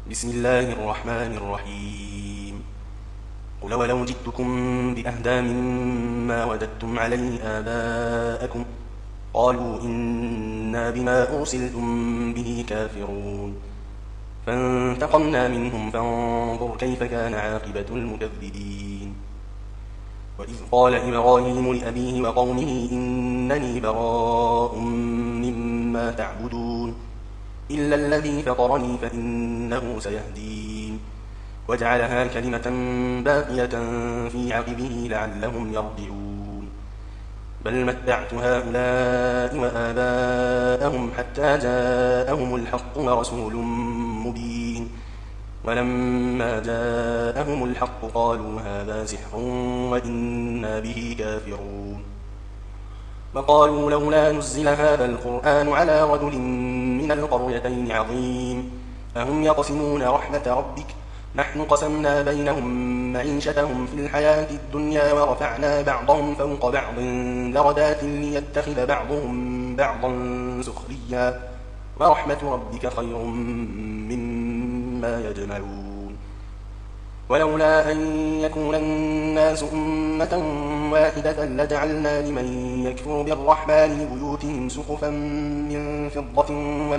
بسم الله الرحمن الرحيم. قل ولو جئتكم بأهدى مما وجدتم عليه آباءكم قالوا إنا بما أرسلتم به كافرون. فانتقمنا منهم فانظر كيف كان عاقبة المكذبين. وإذ قال إبراهيم لأبيه وقومه إنني براء مما تعبدون إلا الذي فطرني فإنه سيهدين. وجعلها كلمة باقية في عقبه لعلهم يرجعون. بل متعت هؤلاء وآباءهم حتى جاءهم الحق ورسول مبين. ولما جاءهم الحق قالوا هذا سحر وإنا به كافرون. وقالوا لولا نزل هذا القرآن على رجل من القريتين عظيم أهم يقسمون رحمة ربك نحن قسمنا بينهم معيشتهم في الحياة الدنيا ورفعنا بعضهم فوق بعض درجات ليتخذ بعضهم بعضا سخريا ورحمة ربك خير مما يجمعون. ولولا أن يكون الناس أمة واحدة لجعلنا لمن يكفر بالرحمن لبيوتهم سقفا من فضة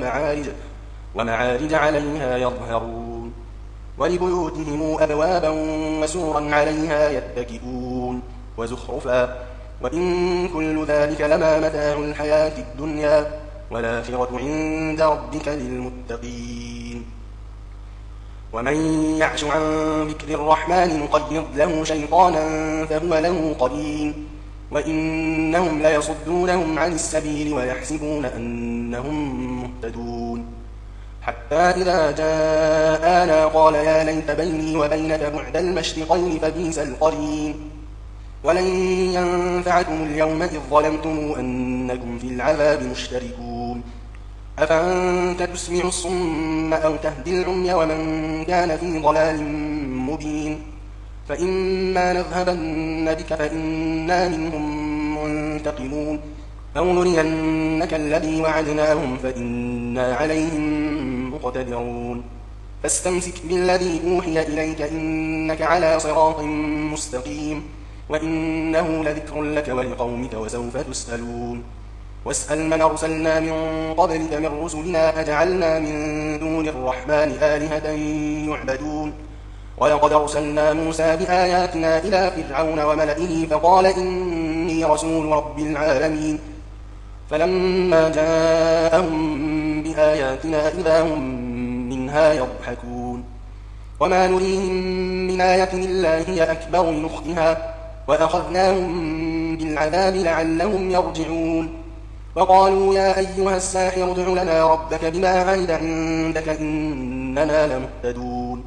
ومعارج عليها يظهرون ولبيوتهم أبوابا وسورا عليها يتكئون وزخرفا وإن كل ذلك لما متاع الحياة الدنيا والآخرة عند ربك للمتقين. ومن يعش عن ذكر الرحمن نقيض له شيطانا فهو له قرين وإنهم ليصدونهم عن السبيل ويحسبون أنهم مهتدون. حتى إذا جاءنا قال يا ليت بيني وبينك بعد المشرقين فبئس القرين. ولن ينفعكم اليوم إذ ظلمتم أنكم في العذاب مشتركون. أفأنت تسمع الصم أو تهدي العمي ومن كان في ضلال مبين. فإما نذهبن بك فإنا منهم منتقمون أو نرينك الذي وعدناهم فإنا عليهم مقتدرون. فاستمسك بالذي أوحي إليك إنك على صراط مستقيم وإنه لذكر لك ولقومك وسوف تسألون. واسأل من أرسلنا من قبلك من رسلنا أجعلنا من دون الرحمن آلهة يعبدون. ولقد أرسلنا موسى بآياتنا إلى فرعون وملئه فقال إني رسول رب العالمين. فلما جاءهم بآياتنا إذا هم منها يضحكون. وما نريهم من آية إلا هي أكبر من أختها وأخذناهم بالعذاب لعلهم يرجعون. وقالوا يا أيها الساحر ادع لنا ربك بما عهد عندك إننا لمهتدون.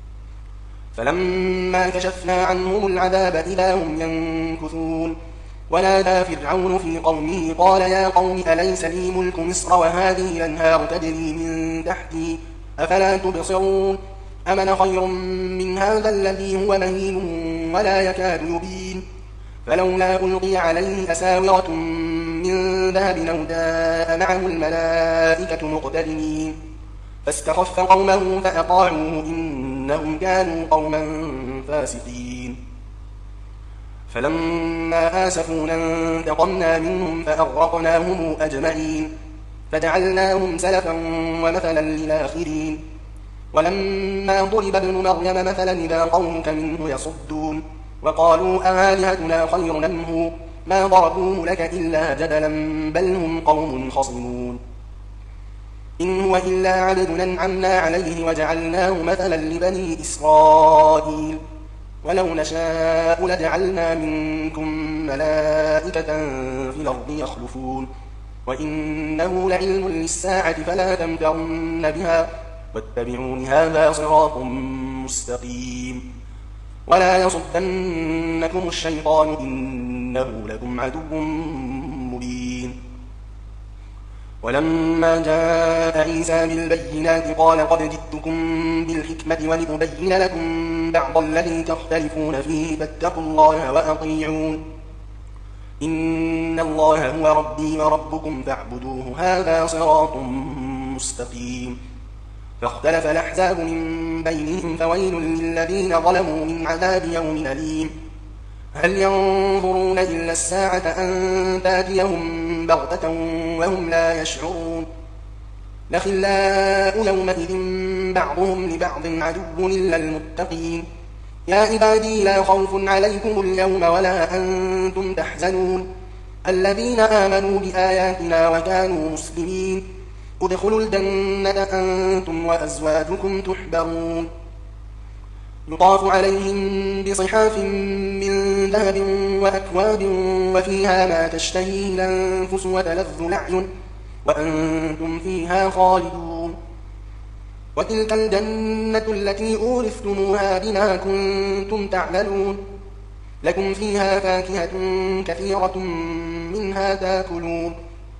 فلما كشفنا عنهم العذاب إذا هم ينكثون. ونادى فرعون في قومه قال يا قوم أليس لي ملك مصر وهذه الأنهار تجري من تحتي أفلا تبصرون. أمن خير من هذا الذي هو مهين ولا يكاد يبين. فلولا ألقي عليه أساورة من ذهب أو جاء معه الملائكة مقترنين. فاستخف قومه فأطاعوه إنهم كانوا قوما فاسقين. فلما آسفونا انتقمنا منهم فأغرقناهم أجمعين فجعلناهم سلفا ومثلا للآخرين. ولما ضرب ابن مريم مثلا إذا قومك منه يصدون. وقالوا آلهتنا خير أم هو ما ضربوه لك إلا جدلا بل هم قوم خصمون. إن هو إلا عبد أنعمنا عليه وجعلناه مثلا لبني إسرائيل. ولو نشاء لجعلنا منكم ملائكة في الأرض يخلفون. وإنه لعلم للساعة فلا تمترن بها واتبعون هذا صراط مستقيم. ولا يصدنكم الشيطان إنه لكم عدو مبين. ولما جاء عيسى بالبينات قال قد جئتكم بالحكمة ولأبين لكم بعض الذي تختلفون فيه فاتقوا الله وأطيعون. إن الله هو ربي وربكم فاعبدوه هذا صراط مستقيم. فاختلف الأحزاب من بينهم فويل للذين ظلموا من عذاب يوم أليم هل ينظرون إلا الساعة أن تأتيهم بغتة وهم لا يشعرون لخلاء يومئذ بعضهم لبعض عدو إلا المتقين يا عبادي لا خوف عليكم اليوم ولا أنتم تحزنون الذين آمنوا بآياتنا وكانوا مسلمين ادخلوا الجنة أنتم وأزواجكم تحبرون يطاف عليهم بصحاف من ذهب وأكواب وفيها ما تشتهي الأنفس وتلذ الأعين وأنتم فيها خالدون وتلك الجنة التي أورثتموها بما كنتم تعملون لكم فيها فاكهة كثيرة منها تاكلون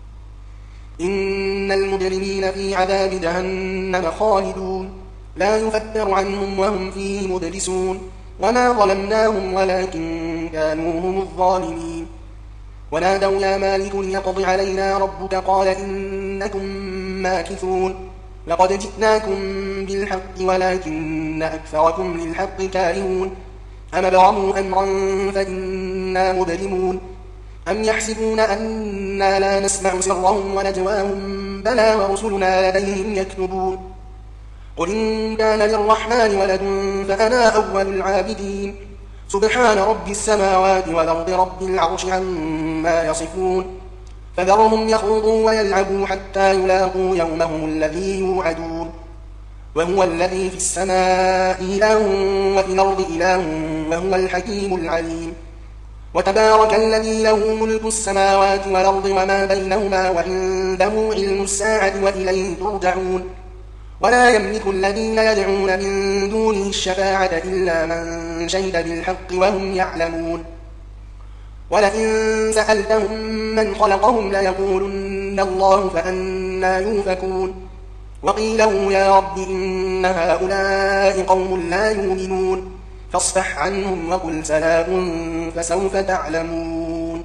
إن المجرمين في عذاب جهنم خالدون لا يفتر عنهم وهم فيه مبلسون وما ظلمناهم ولكن كانوا هم الظالمين ونادوا يا مالك ليقض علينا ربك قال إنكم ماكثون لقد جئناكم بالحق ولكن أكثركم للحق كارهون أم ابرموا أمرا فإنا مبرمون أم يحسبون أنا لا نسمع سرهم ونجواهم بلى ورسلنا لديهم يكتبون قل إن كان للرحمن ولد فأنا أول العابدين سبحان رب السماوات والأرض رب العرش عما يصفون فذرهم يخوضوا ويلعبوا حتى يلاقوا يومهم الذي يوعدون وهو الذي في السماء إله وفي الأرض إله وهو الحكيم العليم وتبارك الذي له ملك السماوات والأرض وما بينهما وعنده علم الساعة وإليه ترجعون ولا يملك الذين يدعون من دونه الشفاعة إلا من شهد بالحق وهم يعلمون ولئن سألتهم من خلقهم ليقولن الله فأنا يؤفكون وقيله يا رب إن هؤلاء قوم لا يؤمنون فاصفح عنهم وقل سلام فسوف تعلمون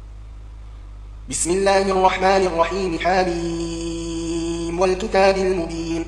بسم الله الرحمن الرحيم حميم والكتاب المبين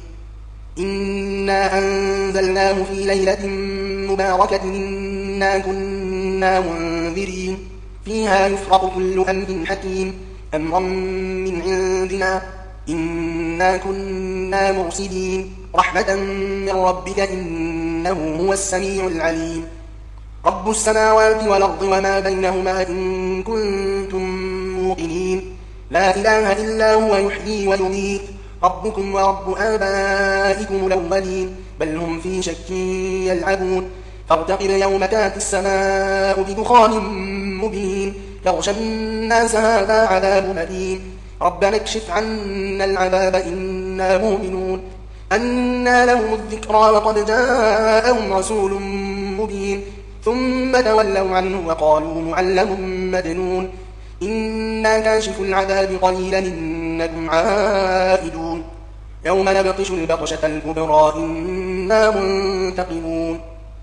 إنا أنزلناه في ليلة مباركة إنا كنا منذرين فيها يفرق كل أمر حكيم أمرا من عندنا إنا كنا مرسلين رحمة من ربك إنه هو السميع العليم رب السماوات والأرض وما بينهما إن كنتم موقنين لا إله إلا هو يحيي ويميت ربكم ورب آبائكم الأولين بل هم في شك يلعبون فارتقب يوم تأتي السماء بدخان مبين يغشى الناس هذا عذاب أليم ربنا اكشف عنا العذاب إنا مؤمنون أنى لهم الذكرى وقد جاءهم رسول مبين ثم تولوا عنه وقالوا معلم مجنون إنا كاشف العذاب قليلا إنكم عائدون يوم نبطش البطشة الكبرى إنا منتقمون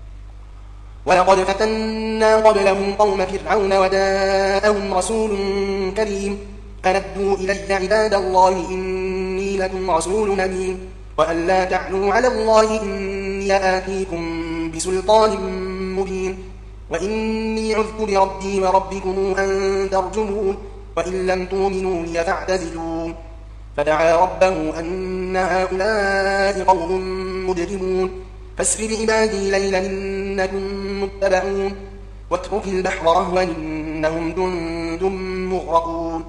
ولقد فتنا قبلهم قوم فرعون وجاءهم رسول كريم أندوا إلي عباد الله إني لكم رسول أمين وأن لا تعلوا على الله إني آتيكم بسلطان مبين وإني عذت بربي وربكم أن ترجمون وإن لم تؤمنوا لي فاعتزلون فدعا ربه أن هؤلاء قوم مجرمون فاسر بعبادي ليلا إنكم متبعون واترك البحر رهوا إنهم جند مغرقون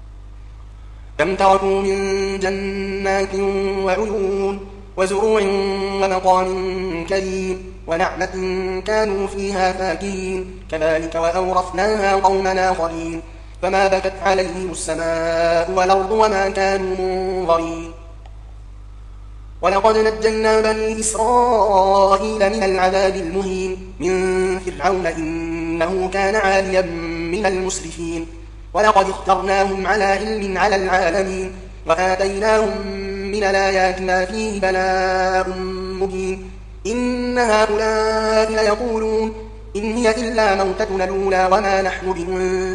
كم تركوا من جنات وعيون وزروع ومقام كريم ونعمة كانوا فيها فاكهين كذلك وأورثناها قوما آخرين فما بكت عليهم السماء والأرض وما كانوا منظرين ولقد نجينا بني إسرائيل من العذاب المهين من فرعون إنه كان عاليا من المسرفين ولقد اخترناهم على علم على العالمين وآتيناهم من الآيات ما فيه بلاء مبين إن هؤلاء ليقولون إن هي إلا موتتنا الأولى وما نحن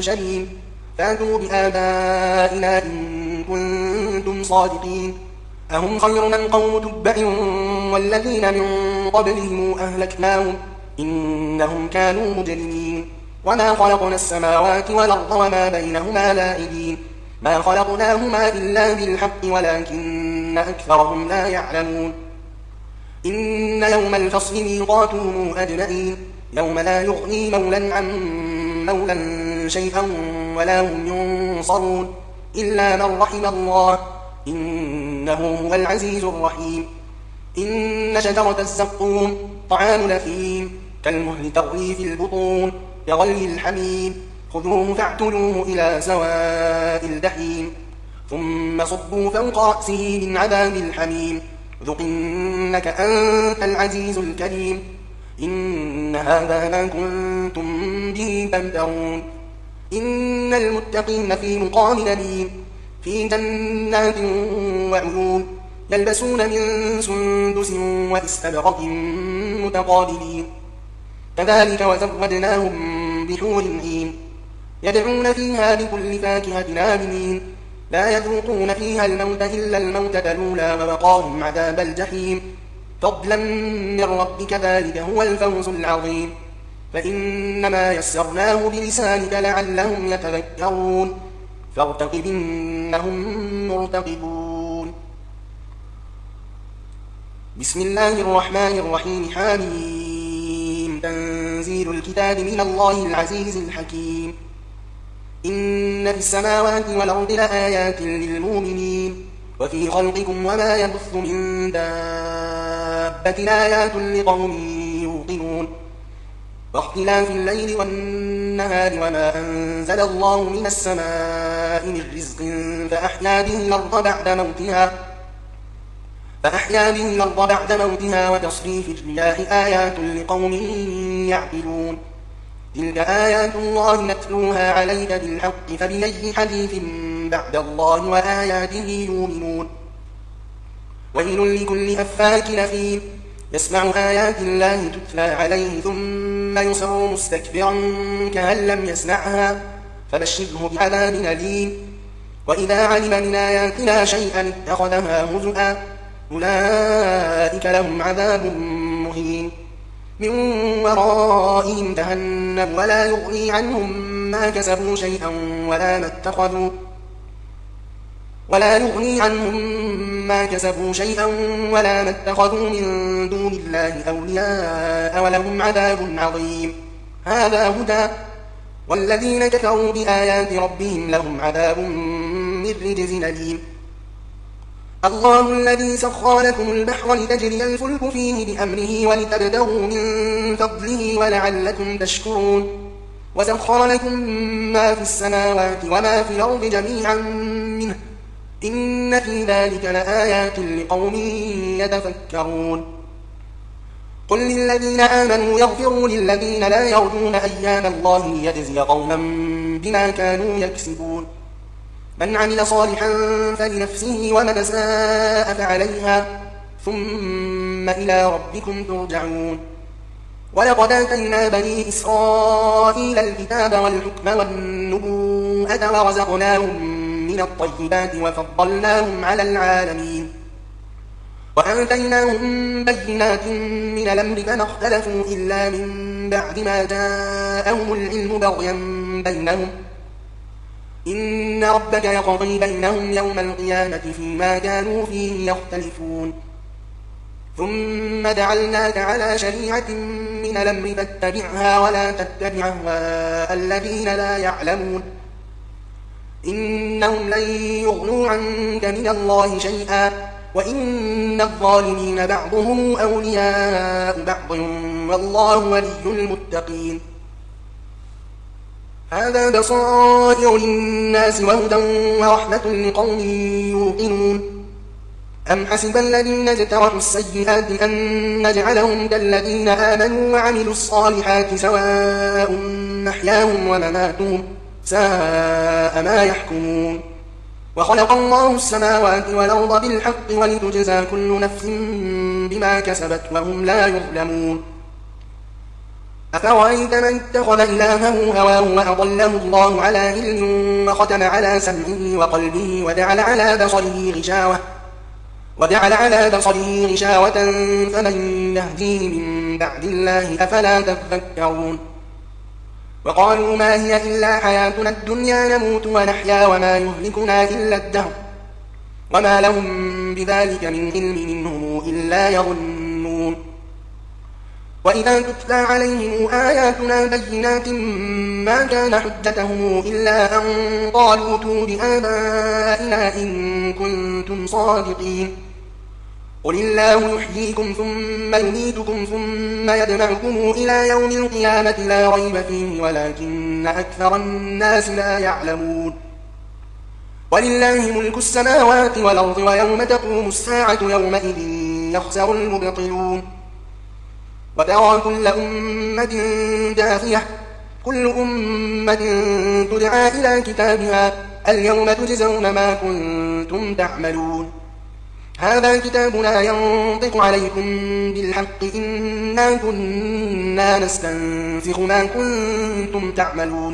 بمنشرين فاتوا بآبائنا إن كنتم صادقين أهم خير من قوم تبع والذين من قبلهم أهلكناهم إنهم كانوا مجرمين وما خلقنا السماوات والأرض وما بينهما لاعبين ما خلقناهما إلا بالحق ولكن أكثرهم لا يعلمون إن يوم الفصل ميقاتهم أجمعين يوم لا يغني مولا عن مولا شيئا ولا هم ينصرون إلا من رحم الله إنه هو العزيز الرحيم إن شجرة الزقوم طعام الأثيم كالمهل تغلي في البطون كغلي الحميم خذوه فاعتلوه إلى سواء الجحيم ثم صبوا فوق رأسه من عذاب الحميم ذق إنك أنت العزيز الكريم إن هذا ما كنتم به تمترون إن المتقين في مقام أمين في جنات وعيون يلبسون من سندس واستبرق متقابلين كذلك وزودناهم بحور عين يدعون فيها بكل فاكهة آمنين لا يذوقون فيها الموت إلا الموتة الأولى ووقاهم عذاب الجحيم فضلا من ربك ذلك هو الفوز العظيم فإنما يسرناه بلسانك لعلهم يتذكرون فارتقب إنهم مرتقبون بسم الله الرحمن الرحيم حميم تنزيل الكتاب من الله العزيز الحكيم إن في السماوات والأرض لآيات للمؤمنين وفي خلقكم وما يبث من دابة آيات لقوم يوقنون واختلاف الليل والنهار وما أنزل الله من السماء من رزق فأحيا به الأرض بعد موتها وتصريف الرياح آيات لقوم يعقلون تلك آيات الله نتلوها عليك بالحق فبأي حديث بعد الله وآياته يؤمنون ويل لكل أفاك أثيم يسمع آيات الله تتلى عليه ثم يصر مستكبرا كأن لم يسمعها فبشره بعذاب أليم وإذا علم من آياتنا شيئا اتخذها هزؤا أولئك لهم عذاب مهين من ورائهم جهنم ولا يغني عنهم ما كسبوا شيئا ولا ما اتخذوا من دون الله أولياء ولهم عذاب عظيم هذا هدى والذين كفروا بآيات ربهم لهم عذاب من رجز أليم الله الذي سخر لكم البحر لتجري الفلك فيه بأمره ولتبتغوا من فضله ولعلكم تشكرون وسخر لكم ما في السماوات وما في الأرض جميعا منه إن في ذلك لآيات لقوم يتفكرون قل للذين آمنوا يغفروا للذين لا يرجون أيام الله ليجزي قوما بما كانوا يكسبون من عمل صالحا فلنفسه ومن ساء فعليها ثم إلى ربكم ترجعون ولقد آتينا بني إسرائيل الكتاب والحكم والنبوءة ورزقناهم من الطيبات وفضلناهم على العالمين وآتيناهم بينات من الأمر فما اختلفوا إلا من بعد ما جاءهم العلم بغيا بينهم إن ربك يقضي بينهم يوم القيامة فيما كانوا فيه يختلفون ثم جعلناك على شريعة من الأمر فاتبعها ولا تتبع أهواء الذين لا يعلمون إنهم لن يغنوا عنك من الله شيئا وإن الظالمين بعضهم أولياء بعض والله ولي المتقين هذا بصائر للناس وهدى ورحمة لقوم يوقنون أم حسب الذين اجترحوا السيئات أن نجعلهم كالذين آمنوا وعملوا الصالحات سواء محياهم ومماتهم ساء ما يحكمون وخلق الله السماوات والأرض بالحق ولتجزى كل نفس بما كسبت وهم لا يظلمون أفرأيت من اتخذ إلهه هواه وأضله الله على علم وختم على سمعه وقلبه وجعل على بصره غشاوة وجعل على بصره غشاوة فمن يهديه من بعد الله أفلا تذكرون وقالوا ما هي إلا حياتنا الدنيا نموت ونحيا وما يهلكنا إلا الدهر وما لهم بذلك من علم منهم إلا يظنون وإذا تتلى عليهم آياتنا بينات ما كان حجتهم إلا أن قالوا ائتوا بآبائنا إن كنتم صادقين قل الله يحييكم ثم يميتكم ثم يجمعكم إلى يوم القيامة لا ريب فيه ولكن أكثر الناس لا يعلمون ولله ملك السماوات والأرض ويوم تقوم الساعة يومئذ يخسر المبطلون وترى كل أمة جاثية كل أمة تدعى إلى كتابها اليوم تجزون ما كنتم تعملون هذا كتابنا ينطق عليكم بالحق إنا كنا نستنسخ ما كنتم تعملون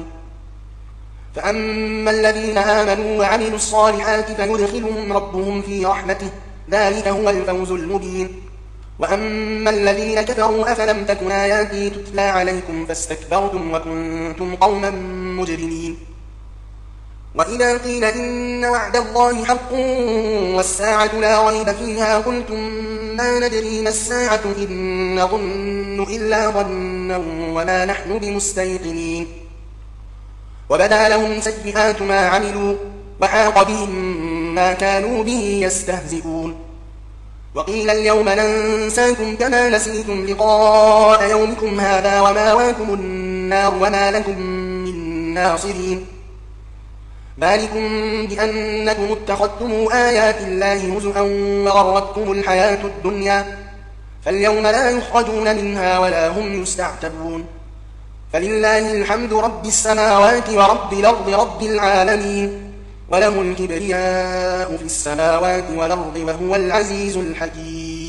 فأما الذين آمنوا وعملوا الصالحات فيدخلهم ربهم في رحمته ذلك هو الفوز المبين وأما الذين كفروا أفلم تكن آياتي تتلى عليكم فاستكبرتم وكنتم قوما مجرمين وإذا قيل إن وعد الله حق والساعة لا ريب فيها قلتم ما ندري ما الساعة إن نظن إلا ظنا وما نحن بمستيقنين وبدا لهم سيئات ما عملوا وحاق بهم ما كانوا به يستهزئون وقيل اليوم ننساكم كما نسيتم لقاء يومكم هذا وماواكم النار وما لكم من ناصرين ذلكم بأنكم اتخذتم آيات الله هزءا وغرتكم الحياة الدنيا فاليوم لا يخرجون منها ولا هم يستعتبون فلله الحمد رب السماوات ورب الأرض رب العالمين وله الكبرياء في السماوات والأرض وهو العزيز الحكيم